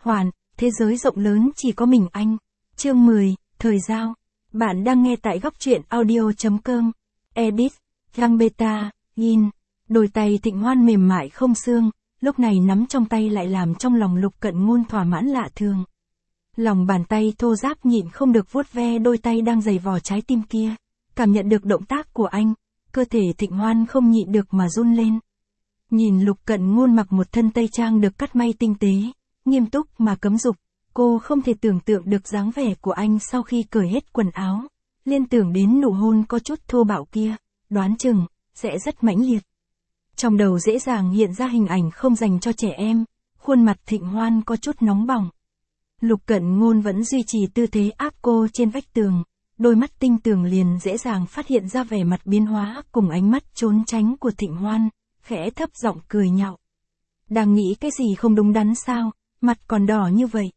Hoàn, thế giới rộng lớn chỉ có mình anh. Chương 10, Thời Giao. Bạn đang nghe tại góc truyện audio.com. Edit, Gambetta, Gin. Đôi tay Thịnh Hoan mềm mại không xương, lúc này nắm trong tay lại làm trong lòng Lục Cận Ngôn thỏa mãn lạ thường. Lòng bàn tay thô ráp nhịn không được vuốt ve đôi tay đang giày vò trái tim kia. Cảm nhận được động tác của anh, cơ thể Thịnh Hoan không nhịn được mà run lên. Nhìn Lục Cận Ngôn mặc một thân tây trang được cắt may tinh tế, nghiêm túc mà cấm dục, cô không thể tưởng tượng được dáng vẻ của anh sau khi cởi hết quần áo. Liên tưởng đến nụ hôn có chút thô bạo kia, đoán chừng sẽ rất mãnh liệt. Trong đầu dễ dàng hiện ra hình ảnh không dành cho trẻ em, khuôn mặt Thịnh Hoan có chút nóng bỏng. Lục Cận Ngôn vẫn duy trì tư thế áp cô trên vách tường, đôi mắt tinh tường liền dễ dàng phát hiện ra vẻ mặt biến hóa cùng ánh mắt trốn tránh của Thịnh Hoan, khẽ thấp giọng cười nhạo. Đang nghĩ cái gì không đúng đắn sao, mặt còn đỏ như vậy.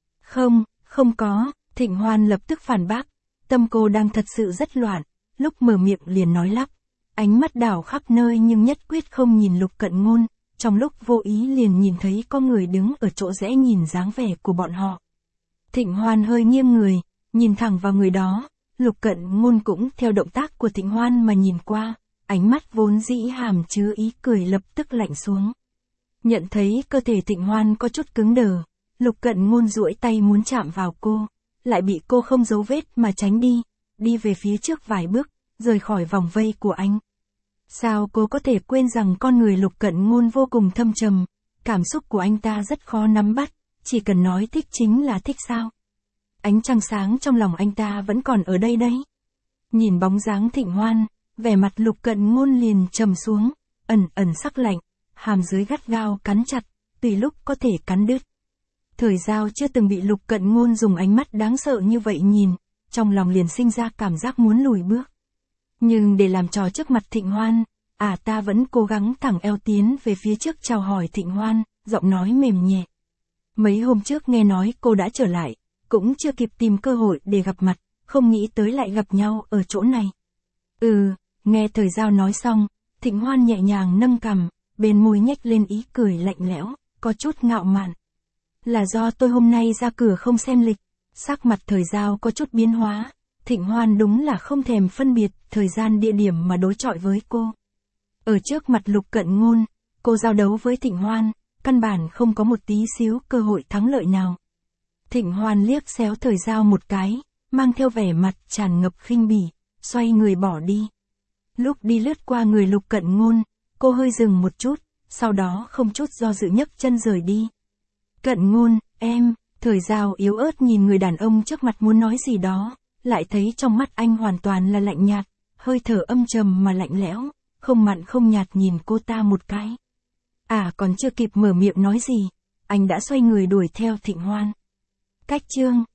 Không có, Thịnh Hoan lập tức phản bác, tâm cô đang thật sự rất loạn, lúc mở miệng liền nói lắp, ánh mắt đảo khắp nơi nhưng nhất quyết không nhìn Lục Cận Ngôn, trong lúc vô ý liền nhìn thấy có người đứng ở chỗ rẽ nhìn dáng vẻ của bọn họ. Thịnh Hoan hơi nghiêng người, nhìn thẳng vào người đó, Lục Cận Ngôn cũng theo động tác của Thịnh Hoan mà nhìn qua, ánh mắt vốn dĩ hàm chứa ý cười lập tức lạnh xuống. Nhận thấy cơ thể Thịnh Hoan có chút cứng đờ, Lục Cận Ngôn duỗi tay muốn chạm vào cô, lại bị cô không giấu vết mà tránh đi về phía trước vài bước, rời khỏi vòng vây của anh. Sao cô có thể quên rằng con người Lục Cận Ngôn vô cùng thâm trầm, cảm xúc của anh ta rất khó nắm bắt, chỉ cần nói thích chính là thích sao. Ánh trăng sáng trong lòng anh ta vẫn còn ở đây đấy. Nhìn bóng dáng Thịnh Hoan, vẻ mặt Lục Cận Ngôn liền trầm xuống, ẩn sắc lạnh, hàm dưới gắt gao cắn chặt, tùy lúc có thể cắn đứt. Thời Giao chưa từng bị Lục Cận Ngôn dùng ánh mắt đáng sợ như vậy nhìn, trong lòng liền sinh ra cảm giác muốn lùi bước. Nhưng để làm trò trước mặt Thịnh Hoan, ta vẫn cố gắng thẳng eo tiến về phía trước chào hỏi Thịnh Hoan, giọng nói mềm nhẹ. Mấy hôm trước nghe nói cô đã trở lại, cũng chưa kịp tìm cơ hội để gặp mặt, không nghĩ tới lại gặp nhau ở chỗ này. Nghe Thời Giao nói xong, Thịnh Hoan nhẹ nhàng nâng cằm, bên môi nhếch lên ý cười lạnh lẽo, có chút ngạo mạn. Là do tôi hôm nay ra cửa không xem lịch, sắc mặt Thời Giao có chút biến hóa, Thịnh Hoan đúng là không thèm phân biệt thời gian địa điểm mà đối chọi với cô. Ở trước mặt Lục Cận Ngôn, cô giao đấu với Thịnh Hoan, căn bản không có một tí xíu cơ hội thắng lợi nào. Thịnh Hoan liếc xéo Thời Giao một cái, mang theo vẻ mặt tràn ngập khinh bỉ, xoay người bỏ đi. Lúc đi lướt qua người Lục Cận Ngôn, cô hơi dừng một chút, sau đó không chút do dự nhấc chân rời đi. Cận Ngôn, em, Thời Giao yếu ớt nhìn người đàn ông trước mặt muốn nói gì đó, lại thấy trong mắt anh hoàn toàn là lạnh nhạt, hơi thở âm trầm mà lạnh lẽo, không mặn không nhạt nhìn cô ta một cái. Còn chưa kịp mở miệng nói gì, anh đã xoay người đuổi theo Thịnh Hoan. Cách chương